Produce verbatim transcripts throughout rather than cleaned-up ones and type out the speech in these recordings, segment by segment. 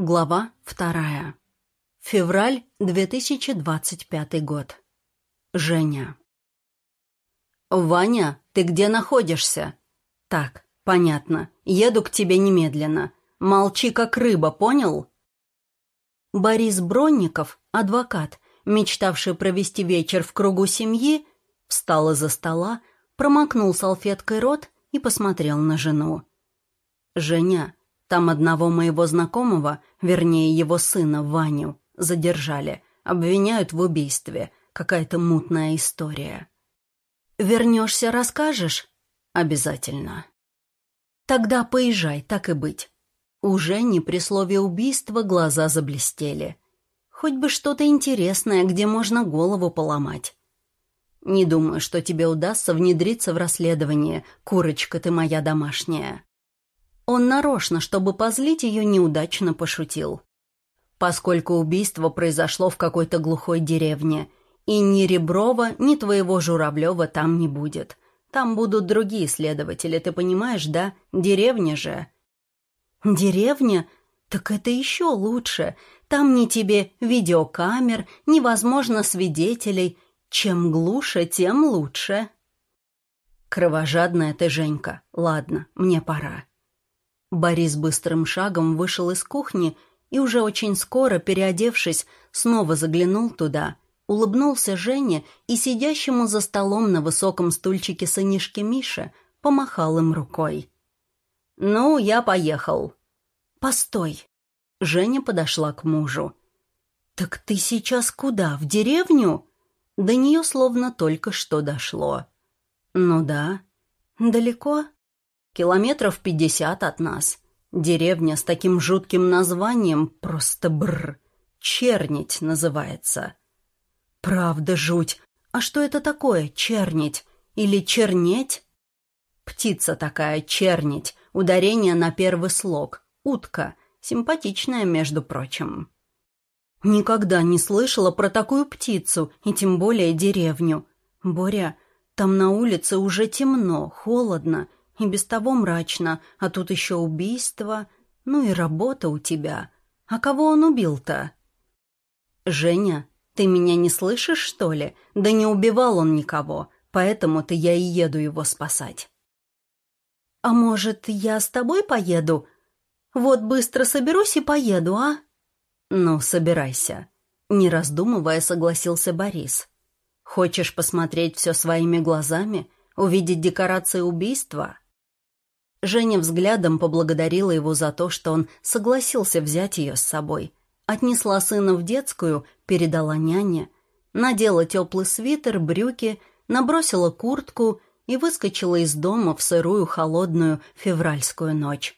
Глава вторая. Февраль две тысячи двадцать пятый год. Женя. «Ваня, ты где находишься?» «Так, понятно. Еду к тебе немедленно. Молчи, как рыба, понял?» Борис Бронников, адвокат, мечтавший провести вечер в кругу семьи, встал из-за стола, промокнул салфеткой рот и посмотрел на жену. «Женя, там одного моего знакомого, вернее, его сына, Ваню, задержали. Обвиняют в убийстве. Какая-то мутная история». «Вернешься, расскажешь?» «Обязательно». «Тогда поезжай, так и быть». У Жени при слове «убийство» глаза заблестели. Хоть бы что-то интересное, где можно голову поломать. «Не думаю, что тебе удастся внедриться в расследование, курочка ты моя домашняя». Он нарочно, чтобы позлить ее, неудачно пошутил. «Поскольку убийство произошло в какой-то глухой деревне, и ни Реброва, ни твоего Журавлева там не будет. Там будут другие следователи, ты понимаешь, да? Деревня же». «Деревня? Так это еще лучше. Там ни тебе видеокамер, ни, возможно, свидетелей. Чем глуше, тем лучше». «Кровожадная ты, Женька. Ладно, мне пора». Борис быстрым шагом вышел из кухни и уже очень скоро, переодевшись, снова заглянул туда, улыбнулся Жене и сидящему за столом на высоком стульчике сынишке Мише помахал им рукой. «Ну, я поехал». «Постой». Женя подошла к мужу. «Так ты сейчас куда, в деревню?» До нее словно только что дошло. «Ну да». «Далеко?» «Километров пятьдесят от нас. Деревня с таким жутким названием просто бррр. Чернить называется». «Правда жуть. А что это такое, чернить? Или чернеть?» «Птица такая, чернить. Ударение на первый слог. Утка. Симпатичная, между прочим». «Никогда не слышала про такую птицу, и тем более деревню. Боря, там на улице уже темно, холодно, и без того мрачно, а тут еще убийство, ну и работа у тебя. А кого он убил-то?» «Женя, ты меня не слышишь, что ли? Да не убивал он никого, поэтому-то я и еду его спасать». «А может, я с тобой поеду? Вот быстро соберусь и поеду, а?» «Ну, собирайся», — не раздумывая согласился Борис. «Хочешь посмотреть все своими глазами, увидеть декорации убийства?» Женя взглядом поблагодарила его за то, что он согласился взять ее с собой. Отнесла сына в детскую, передала няне, надела теплый свитер, брюки, набросила куртку и выскочила из дома в сырую, холодную февральскую ночь.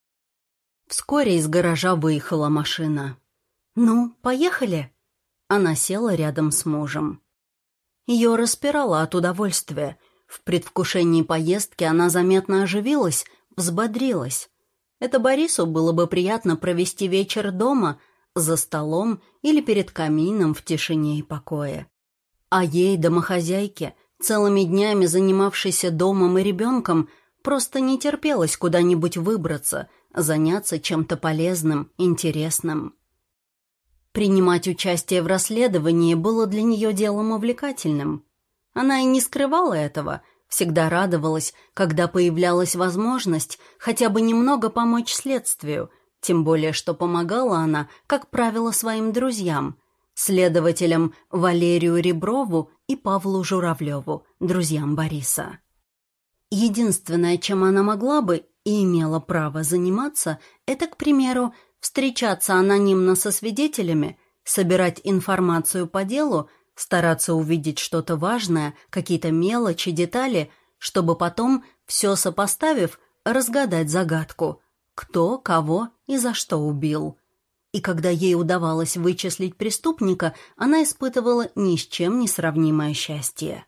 Вскоре из гаража выехала машина. «Ну, поехали?» Она села рядом с мужем. Ее распирало от удовольствия. В предвкушении поездки она заметно оживилась, взбодрилась. Это Борису было бы приятно провести вечер дома, за столом или перед камином в тишине и покое. А ей, домохозяйке, целыми днями занимавшейся домом и ребенком, просто не терпелось куда-нибудь выбраться, заняться чем-то полезным, интересным. Принимать участие в расследовании было для нее делом увлекательным. Она и не скрывала этого, всегда радовалась, когда появлялась возможность хотя бы немного помочь следствию, тем более что помогала она, как правило, своим друзьям, следователям Валерию Реброву и Павлу Журавлеву, друзьям Бориса. Единственное, чем она могла бы и имела право заниматься, это, к примеру, встречаться анонимно со свидетелями, собирать информацию по делу, стараться увидеть что-то важное, какие-то мелочи, детали, чтобы потом, все сопоставив, разгадать загадку, кто, кого и за что убил. И когда ей удавалось вычислить преступника, она испытывала ни с чем не сравнимое счастье.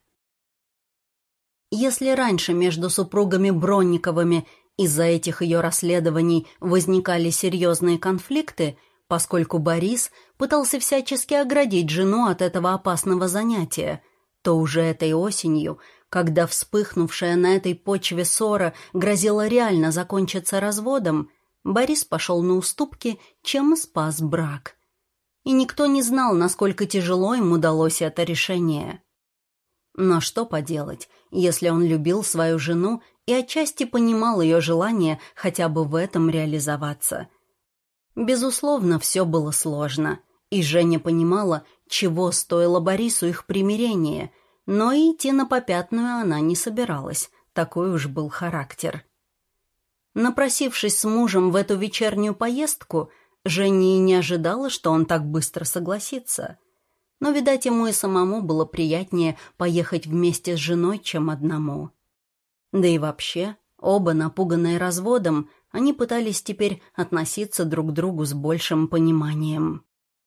Если раньше между супругами Бронниковыми из-за этих ее расследований возникали серьезные конфликты, поскольку Борис пытался всячески оградить жену от этого опасного занятия, то уже этой осенью, когда вспыхнувшая на этой почве ссора грозила реально закончиться разводом, Борис пошел на уступки, чем спас брак. И никто не знал, насколько тяжело им удалось это решение. Но что поделать, если он любил свою жену и отчасти понимал ее желание хотя бы в этом реализоваться. Безусловно, все было сложно, и Женя понимала, чего стоило Борису их примирение, но и идти на попятную она не собиралась, такой уж был характер. Напросившись с мужем в эту вечернюю поездку, Женя и не ожидала, что он так быстро согласится. Но, видать, ему и самому было приятнее поехать вместе с женой, чем одному. Да и вообще, оба, напуганные разводом, они пытались теперь относиться друг к другу с большим пониманием.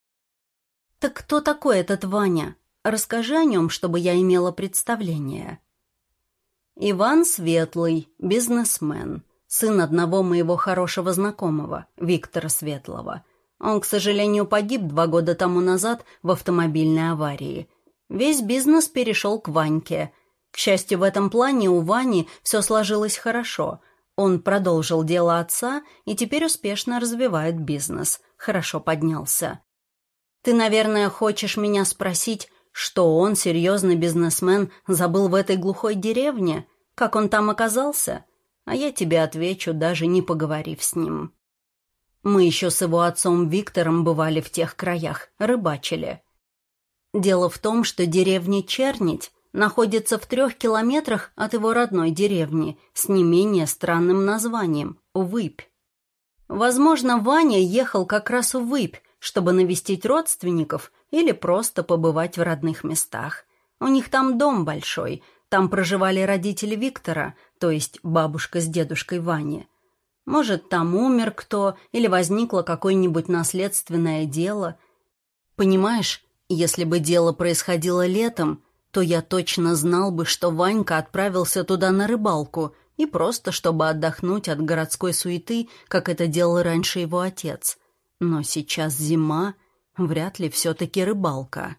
«Так кто такой этот Ваня? Расскажи о нем, чтобы я имела представление». «Иван Светлый, бизнесмен, сын одного моего хорошего знакомого, Виктора Светлого. Он, к сожалению, погиб два года тому назад в автомобильной аварии. Весь бизнес перешел к Ваньке. К счастью, в этом плане у Вани все сложилось хорошо. Он продолжил дело отца и теперь успешно развивает бизнес. Хорошо поднялся. Ты, наверное, хочешь меня спросить, что он, серьезный бизнесмен, забыл в этой глухой деревне? Как он там оказался? А я тебе отвечу, даже не поговорив с ним. Мы еще с его отцом Виктором бывали в тех краях, рыбачили. Дело в том, что деревня Чернить находится в трех километрах от его родной деревни с не менее странным названием – Выпь. Возможно, Ваня ехал как раз в Выпь, чтобы навестить родственников или просто побывать в родных местах. У них там дом большой, там проживали родители Виктора, то есть бабушка с дедушкой Вани. Может, там умер кто или возникло какое-нибудь наследственное дело. Понимаешь, если бы дело происходило летом, то я точно знал бы, что Ванька отправился туда на рыбалку и просто чтобы отдохнуть от городской суеты, как это делал раньше его отец. Но сейчас зима, вряд ли все-таки рыбалка.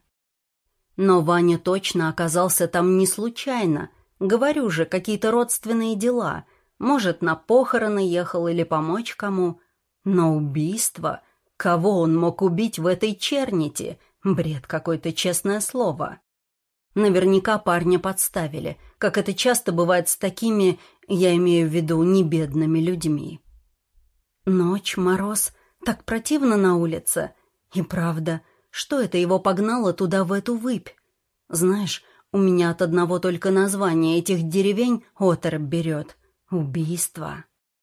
Но Ваня точно оказался там не случайно. Говорю же, какие-то родственные дела. Может, на похороны ехал или помочь кому. Но убийство? Кого он мог убить в этой Чернити? Бред какой-то, честное слово. Наверняка парня подставили, как это часто бывает с такими, я имею в виду, небедными людьми. Ночь, мороз, так противно на улице. И правда, что это его погнало туда, в эту Выпь? Знаешь, у меня от одного только названия этих деревень оторопь берет. Убийство.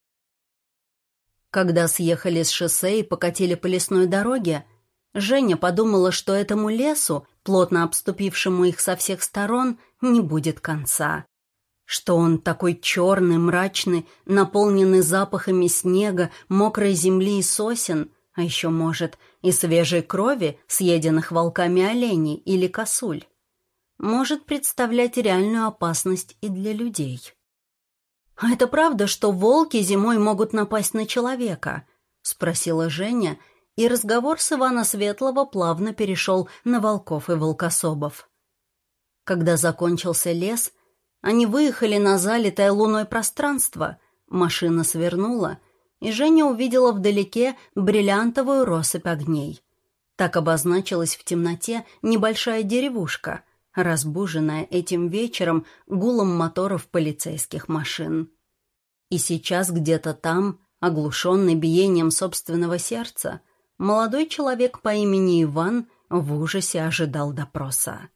Когда съехали с шоссе и покатили по лесной дороге, Женя подумала, что этому лесу, плотно обступившему их со всех сторон, не будет конца. Что он такой черный, мрачный, наполненный запахами снега, мокрой земли и сосен, а еще, может, и свежей крови, съеденных волками оленей или косуль. Может представлять реальную опасность и для людей. «А это правда, что волки зимой могут напасть на человека?» — спросила Женя, и разговор с Ивана Светлого плавно перешел на волков и волкособов. Когда закончился лес, они выехали на залитое луной пространство, машина свернула, и Женя увидела вдалеке бриллиантовую россыпь огней. Так обозначилась в темноте небольшая деревушка, разбуженная этим вечером гулом моторов полицейских машин. И сейчас где-то там, оглушенный биением собственного сердца, молодой человек по имени Иван в ужасе ожидал допроса.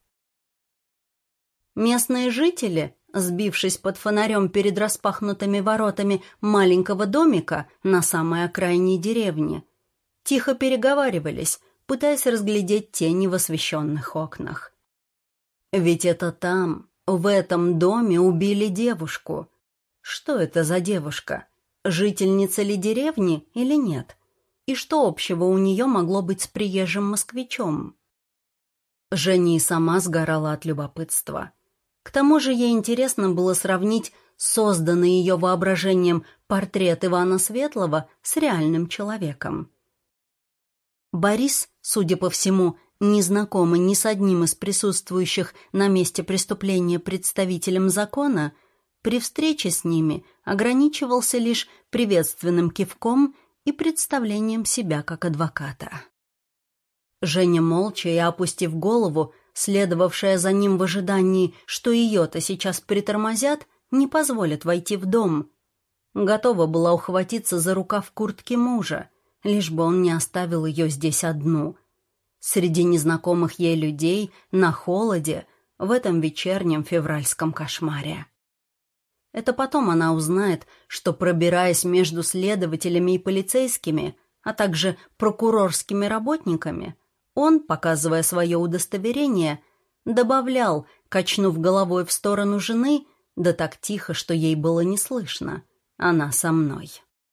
Местные жители, сбившись под фонарем перед распахнутыми воротами маленького домика на самой окраине деревни, тихо переговаривались, пытаясь разглядеть тени в освещенных окнах. Ведь это там, в этом доме убили девушку. Что это за девушка? Жительница ли деревни или нет? И что общего у нее могло быть с приезжим москвичом? Женя и сама сгорала от любопытства. К тому же ей интересно было сравнить созданный ее воображением портрет Ивана Светлого с реальным человеком. Борис, судя по всему, не знакомый ни с одним из присутствующих на месте преступления представителем закона, при встрече с ними ограничивался лишь приветственным кивком и представлением себя как адвоката. Женя, молча и опустив голову, следовавшая за ним в ожидании, что ее-то сейчас притормозят, не позволят войти в дом, готова была ухватиться за рукав куртки мужа, лишь бы он не оставил ее здесь одну. Среди незнакомых ей людей, на холоде, в этом вечернем февральском кошмаре. Это потом она узнает, что, пробираясь между следователями и полицейскими, а также прокурорскими работниками, он, показывая свое удостоверение, добавлял, качнув головой в сторону жены, да так тихо, что ей было не слышно: «Она со мной».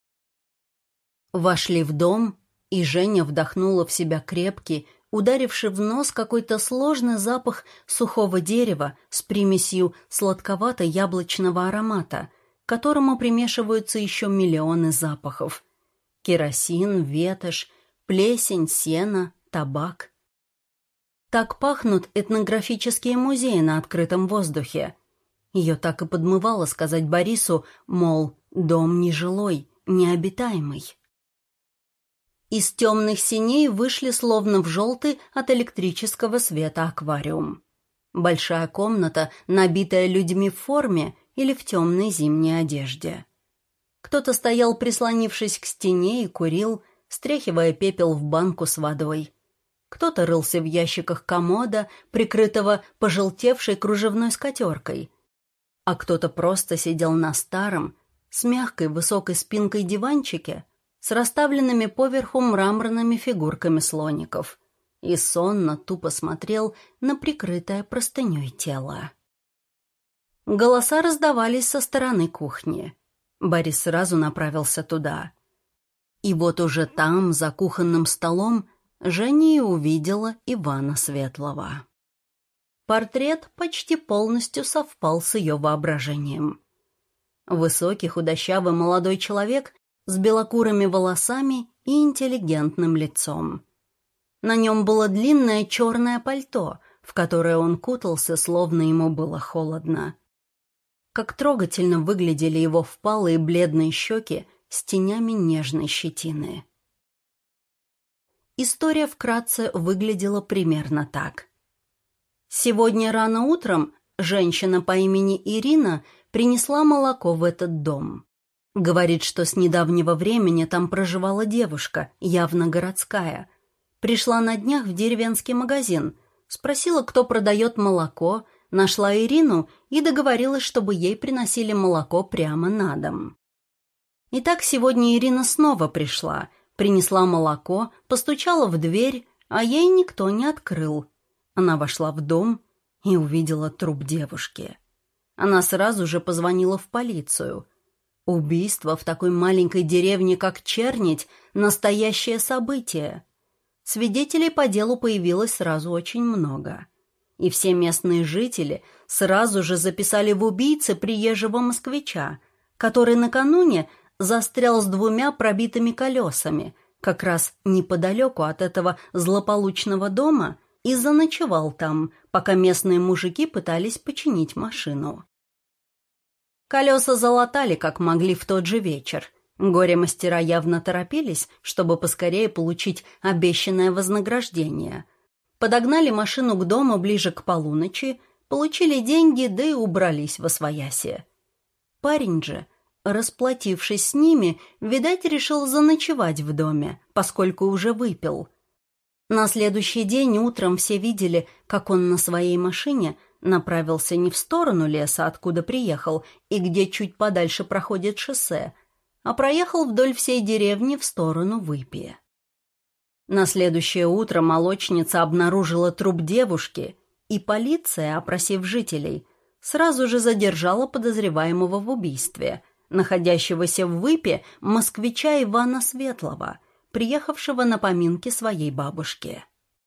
Вошли в дом, и Женя вдохнула в себя крепкий, ударивший в нос какой-то сложный запах сухого дерева с примесью сладковато-яблочного аромата, к которому примешиваются еще миллионы запахов. Керосин, ветошь, плесень, сено, табак. Так пахнут этнографические музеи на открытом воздухе. Ее так и подмывало сказать Борису, мол, дом нежилой, необитаемый. Из темных синей вышли словно в желтый от электрического света аквариум. Большая комната, набитая людьми в форме или в темной зимней одежде. Кто-то стоял, прислонившись к стене, и курил, стряхивая пепел в банку с водой. Кто-то рылся в ящиках комода, прикрытого пожелтевшей кружевной скатеркой. А кто-то просто сидел на старом, с мягкой высокой спинкой диванчике, с расставленными поверху мраморными фигурками слоников, и сонно тупо смотрел на прикрытое простыней тело. Голоса раздавались со стороны кухни. Борис сразу направился туда. И вот уже там, за кухонным столом, Женя и увидела Ивана Светлого. Портрет почти полностью совпал с ее воображением. Высокий, худощавый молодой человек с белокурыми волосами и интеллигентным лицом. На нем было длинное черное пальто, в которое он кутался, словно ему было холодно. Как трогательно выглядели его впалые бледные щеки с тенями нежной щетины. История вкратце выглядела примерно так. Сегодня рано утром женщина по имени Ирина принесла молоко в этот дом. Говорит, что с недавнего времени там проживала девушка, явно городская. Пришла на днях в деревенский магазин, спросила, кто продает молоко, нашла Ирину и договорилась, чтобы ей приносили молоко прямо на дом. Итак, сегодня Ирина снова пришла, принесла молоко, постучала в дверь, а ей никто не открыл. Она вошла в дом и увидела труп девушки. Она сразу же позвонила в полицию. Убийство в такой маленькой деревне, как Чернить, настоящее событие. Свидетелей по делу появилось сразу очень много. И все местные жители сразу же записали в убийце приезжего москвича, который накануне застрял с двумя пробитыми колесами, как раз неподалеку от этого злополучного дома, и заночевал там, пока местные мужики пытались починить машину. Колеса залатали, как могли, в тот же вечер. Горе-мастера явно торопились, чтобы поскорее получить обещанное вознаграждение. Подогнали машину к дому ближе к полуночи, получили деньги, да и убрались восвояси. Парень же, расплатившись с ними, видать, решил заночевать в доме, поскольку уже выпил. На следующий день утром все видели, как он на своей машине направился не в сторону леса, откуда приехал, и где чуть подальше проходит шоссе, а проехал вдоль всей деревни в сторону Выпи. На следующее утро молочница обнаружила труп девушки, и полиция, опросив жителей, сразу же задержала подозреваемого в убийстве, находящегося в Выпи москвича Ивана Светлого, приехавшего на поминки своей бабушки.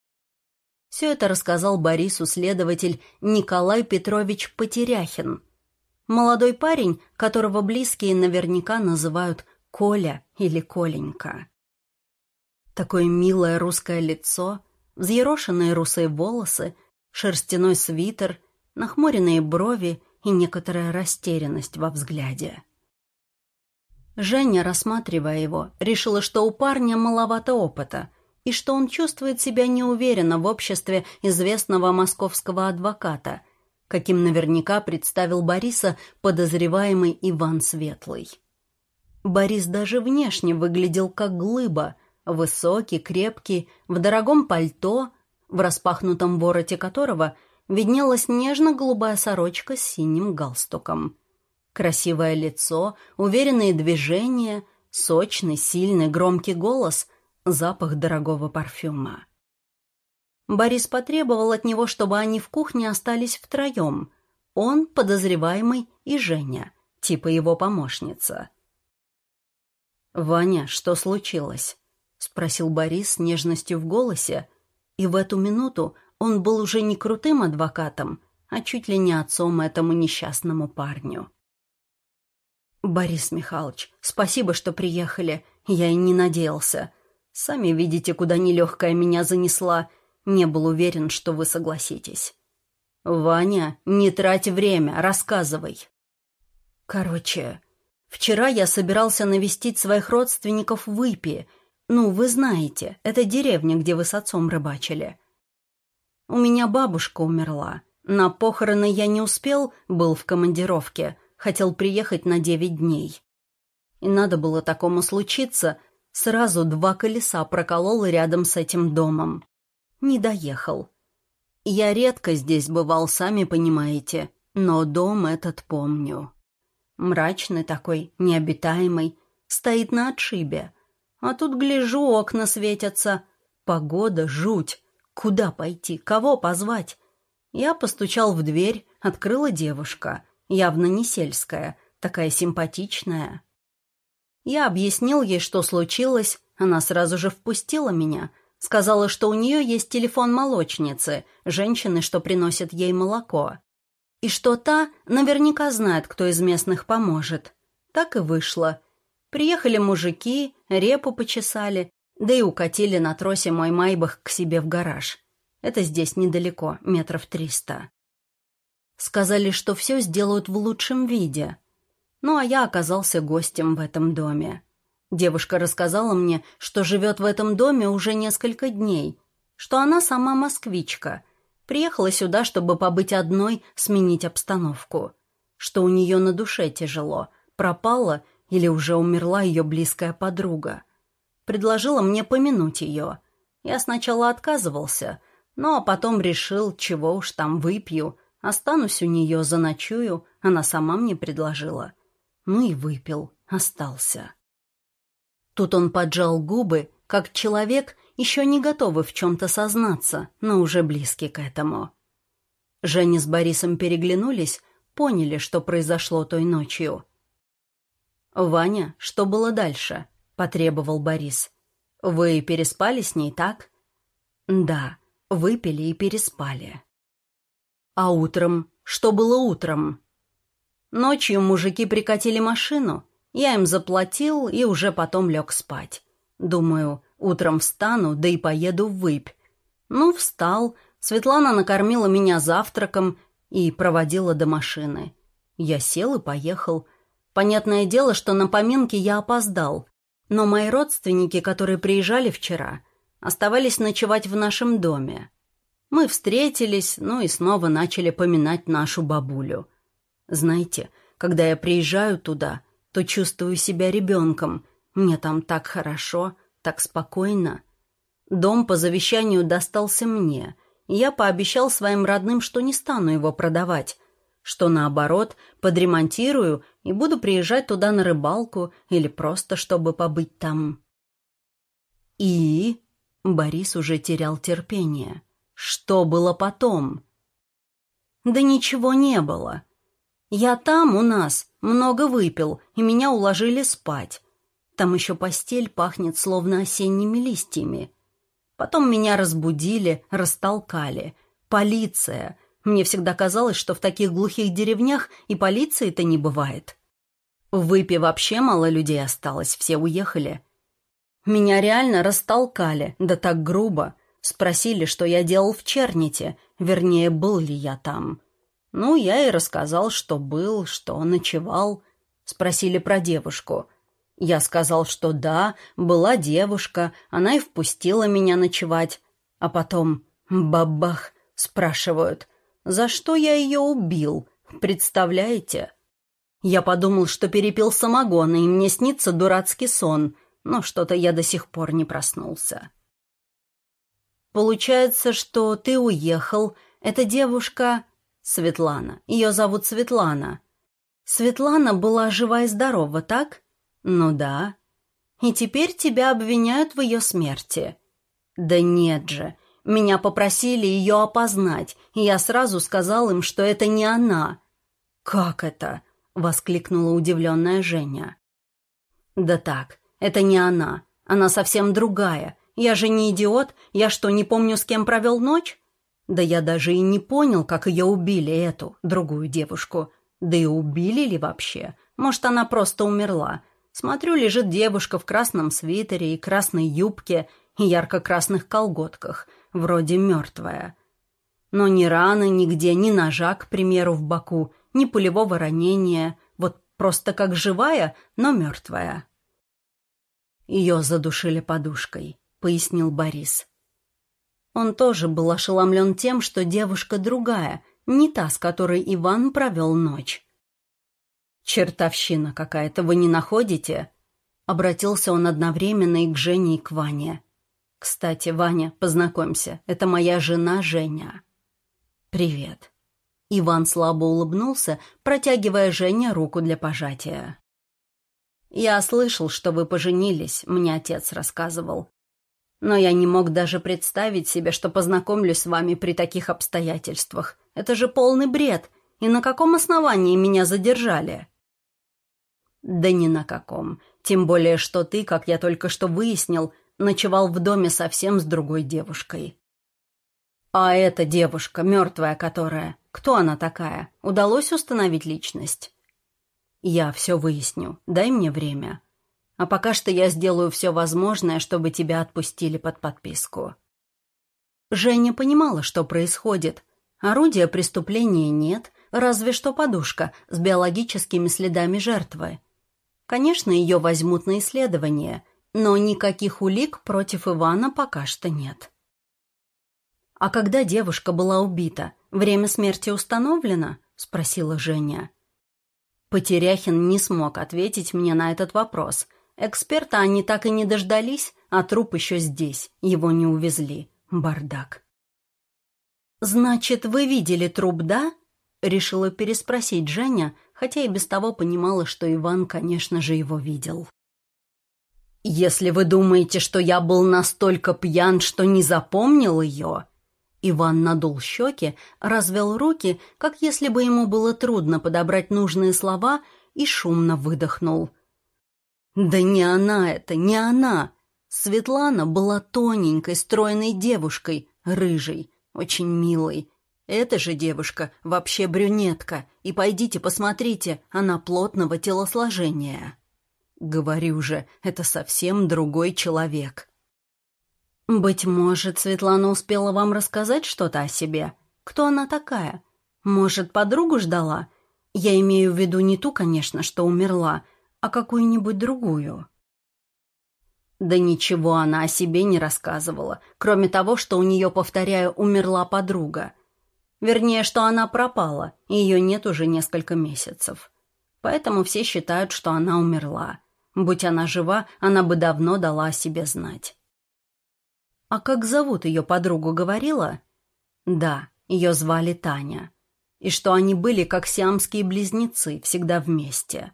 Все это рассказал Борису следователь Николай Петрович Потеряхин, молодой парень, которого близкие наверняка называют Коля или Коленька. Такое милое русское лицо, взъерошенные русые волосы, шерстяной свитер, нахмуренные брови и некоторая растерянность во взгляде. Женя, рассматривая его, решила, что у парня маловато опыта и что он чувствует себя неуверенно в обществе известного московского адвоката, каким наверняка представил Бориса подозреваемый Иван Светлый. Борис даже внешне выглядел как глыба, высокий, крепкий, в дорогом пальто, в распахнутом вороте которого виднелась нежно-голубая сорочка с синим галстуком. Красивое лицо, уверенные движения, сочный, сильный, громкий голос, запах дорогого парфюма. Борис потребовал от него, чтобы они в кухне остались втроем. Он, подозреваемый и Женя, типа его помощница. «Ваня, что случилось?» — спросил Борис с нежностью в голосе, и в эту минуту он был уже не крутым адвокатом, а чуть ли не отцом этому несчастному парню. «Борис Михайлович, спасибо, что приехали. Я и не надеялся. Сами видите, куда нелегкая меня занесла. Не был уверен, что вы согласитесь». «Ваня, не трать время, рассказывай». «Короче, вчера я собирался навестить своих родственников в Выпи. Ну, вы знаете, это деревня, где вы с отцом рыбачили. У меня бабушка умерла. На похороны я не успел, был в командировке, хотел приехать на девять дней. И надо было такому случиться, сразу два колеса проколол рядом с этим домом. Не доехал. Я редко здесь бывал, сами понимаете, но дом этот помню. Мрачный такой, необитаемый, стоит на отшибе. А тут, гляжу, окна светятся. Погода, жуть. Куда пойти, кого позвать? Я постучал в дверь, открыла девушка, явно не сельская, такая симпатичная. Я объяснил ей, что случилось, она сразу же впустила меня, сказала, что у нее есть телефон молочницы, женщины, что приносят ей молоко, и что та наверняка знает, кто из местных поможет. Так и вышло. Приехали мужики, репу почесали, да и укатили на тросе мой майбах к себе в гараж. Это здесь недалеко, метров триста. Сказали, что все сделают в лучшем виде. Ну, а я оказался гостем в этом доме. Девушка рассказала мне, что живет в этом доме уже несколько дней, что она сама москвичка, приехала сюда, чтобы побыть одной, сменить обстановку, что у нее на душе тяжело, пропала или уже умерла ее близкая подруга. Предложила мне помянуть ее. Я сначала отказывался, но потом решил, чего уж там выпью, останусь у нее, заночую, она сама мне предложила. Ну и выпил, остался. Тут он поджал губы, как человек, еще не готовый в чем-то сознаться, но уже близкий к этому. Женя с Борисом переглянулись, поняли, что произошло той ночью. «Ваня, что было дальше?» — потребовал Борис. «Вы переспали с ней, так?» «Да, выпили и переспали». «А утром? Что было утром?» «Ночью мужики прикатили машину. Я им заплатил и уже потом лег спать. Думаю, утром встану, да и поеду в Выпь. Ну, встал. Светлана накормила меня завтраком и проводила до машины. Я сел и поехал. Понятное дело, что на поминки я опоздал, но мои родственники, которые приезжали вчера, оставались ночевать в нашем доме. Мы встретились, ну и снова начали поминать нашу бабулю. Знаете, когда я приезжаю туда, то чувствую себя ребенком. Мне там так хорошо, так спокойно. Дом по завещанию достался мне, и я пообещал своим родным, что не стану его продавать, что, наоборот, подремонтирую и буду приезжать туда на рыбалку или просто, чтобы побыть там. И... Борис уже терял терпение. Что было потом? Да ничего не было. Я там у нас много выпил, и меня уложили спать. Там еще постель пахнет словно осенними листьями. Потом меня разбудили, растолкали. Полиция. Мне всегда казалось, что в таких глухих деревнях и полиции-то не бывает. В Выпе вообще мало людей осталось, все уехали. Меня реально растолкали, да так грубо. Спросили, что я делал в Черните, вернее, был ли я там. Ну, я и рассказал, что был, что ночевал. Спросили про девушку. Я сказал, что да, была девушка, она и впустила меня ночевать. А потом, бабах, спрашивают, за что я ее убил, представляете? Я подумал, что перепил самогона, и мне снится дурацкий сон, но что-то я до сих пор не проснулся. Получается, что ты уехал. Эта девушка Светлана. Ее зовут Светлана. Светлана была жива и здорова, так? Ну да. И теперь тебя обвиняют в ее смерти. Да нет же. Меня попросили ее опознать, и я сразу сказал им, что это не она. Как это? Воскликнула удивленная Женя. Да так, это не она. Она совсем другая. Я же не идиот. Я что, не помню, с кем провел ночь? Да я даже и не понял, как ее убили, эту, другую девушку. Да и убили ли вообще? Может, она просто умерла. Смотрю, лежит девушка в красном свитере и красной юбке и ярко-красных колготках, вроде мертвая. Но ни раны нигде, ни ножа, к примеру, в боку, ни пулевого ранения. Вот просто как живая, но мертвая. Ее задушили подушкой, пояснил Борис. Он тоже был ошеломлен тем, что девушка другая, не та, с которой Иван провел ночь. «Чертовщина какая-то, вы не находите?» Обратился он одновременно и к Жене, и к Ване. «Кстати, Ваня, познакомься, это моя жена Женя». «Привет». Иван слабо улыбнулся, протягивая Жене руку для пожатия. «Я слышал, что вы поженились, мне отец рассказывал. Но я не мог даже представить себе, что познакомлюсь с вами при таких обстоятельствах. Это же полный бред. И на каком основании меня задержали?» «Да ни на каком. Тем более, что ты, как я только что выяснил, ночевал в доме совсем с другой девушкой». «А эта девушка, мертвая которая, кто она такая? Удалось установить личность?» «Я все выясню. Дай мне время. А пока что я сделаю все возможное, чтобы тебя отпустили под подписку». Женя понимала, что происходит. Орудия преступления нет, разве что подушка с биологическими следами жертвы. Конечно, ее возьмут на исследование, но никаких улик против Ивана пока что нет. «А когда девушка была убита, время смерти установлено?» — спросила Женя. Потеряхин не смог ответить мне на этот вопрос. Эксперта они так и не дождались, а труп еще здесь, его не увезли. Бардак. «Значит, вы видели труп, да?» — решила переспросить Женя, хотя и без того понимала, что Иван, конечно же, его видел. «Если вы думаете, что я был настолько пьян, что не запомнил ее...» Иван надул щеки, развел руки, как если бы ему было трудно подобрать нужные слова, и шумно выдохнул. «Да не она это, не она! Светлана была тоненькой, стройной девушкой, рыжей, очень милой. Эта же девушка вообще брюнетка, и пойдите посмотрите, она плотного телосложения. Говорю же, это совсем другой человек». «Быть может, Светлана успела вам рассказать что-то о себе? Кто она такая? Может, подругу ждала? Я имею в виду не ту, конечно, что умерла, а какую-нибудь другую». Да ничего она о себе не рассказывала, кроме того, что у нее, повторяю, умерла подруга. Вернее, что она пропала, и ее нет уже несколько месяцев. Поэтому все считают, что она умерла. Будь она жива, она бы давно дала о себе знать. «А как зовут ее подругу, говорила?» «Да, ее звали Таня. И что они были как сиамские близнецы, всегда вместе».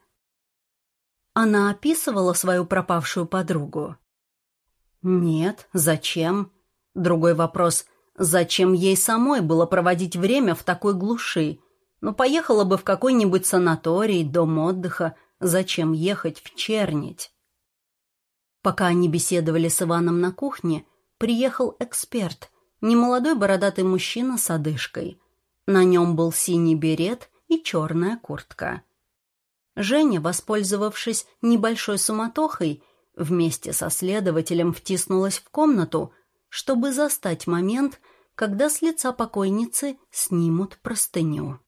«Она описывала свою пропавшую подругу?» «Нет, зачем?» Другой вопрос: зачем ей самой было проводить время в такой глуши? Ну, поехала бы в какой-нибудь санаторий, дом отдыха. Зачем ехать в Чернить? Пока они беседовали с Иваном на кухне, приехал эксперт, немолодой бородатый мужчина с одышкой. На нем был синий берет и черная куртка. Женя, воспользовавшись небольшой суматохой, вместе со следователем втиснулась в комнату, чтобы застать момент, когда с лица покойницы снимут простыню.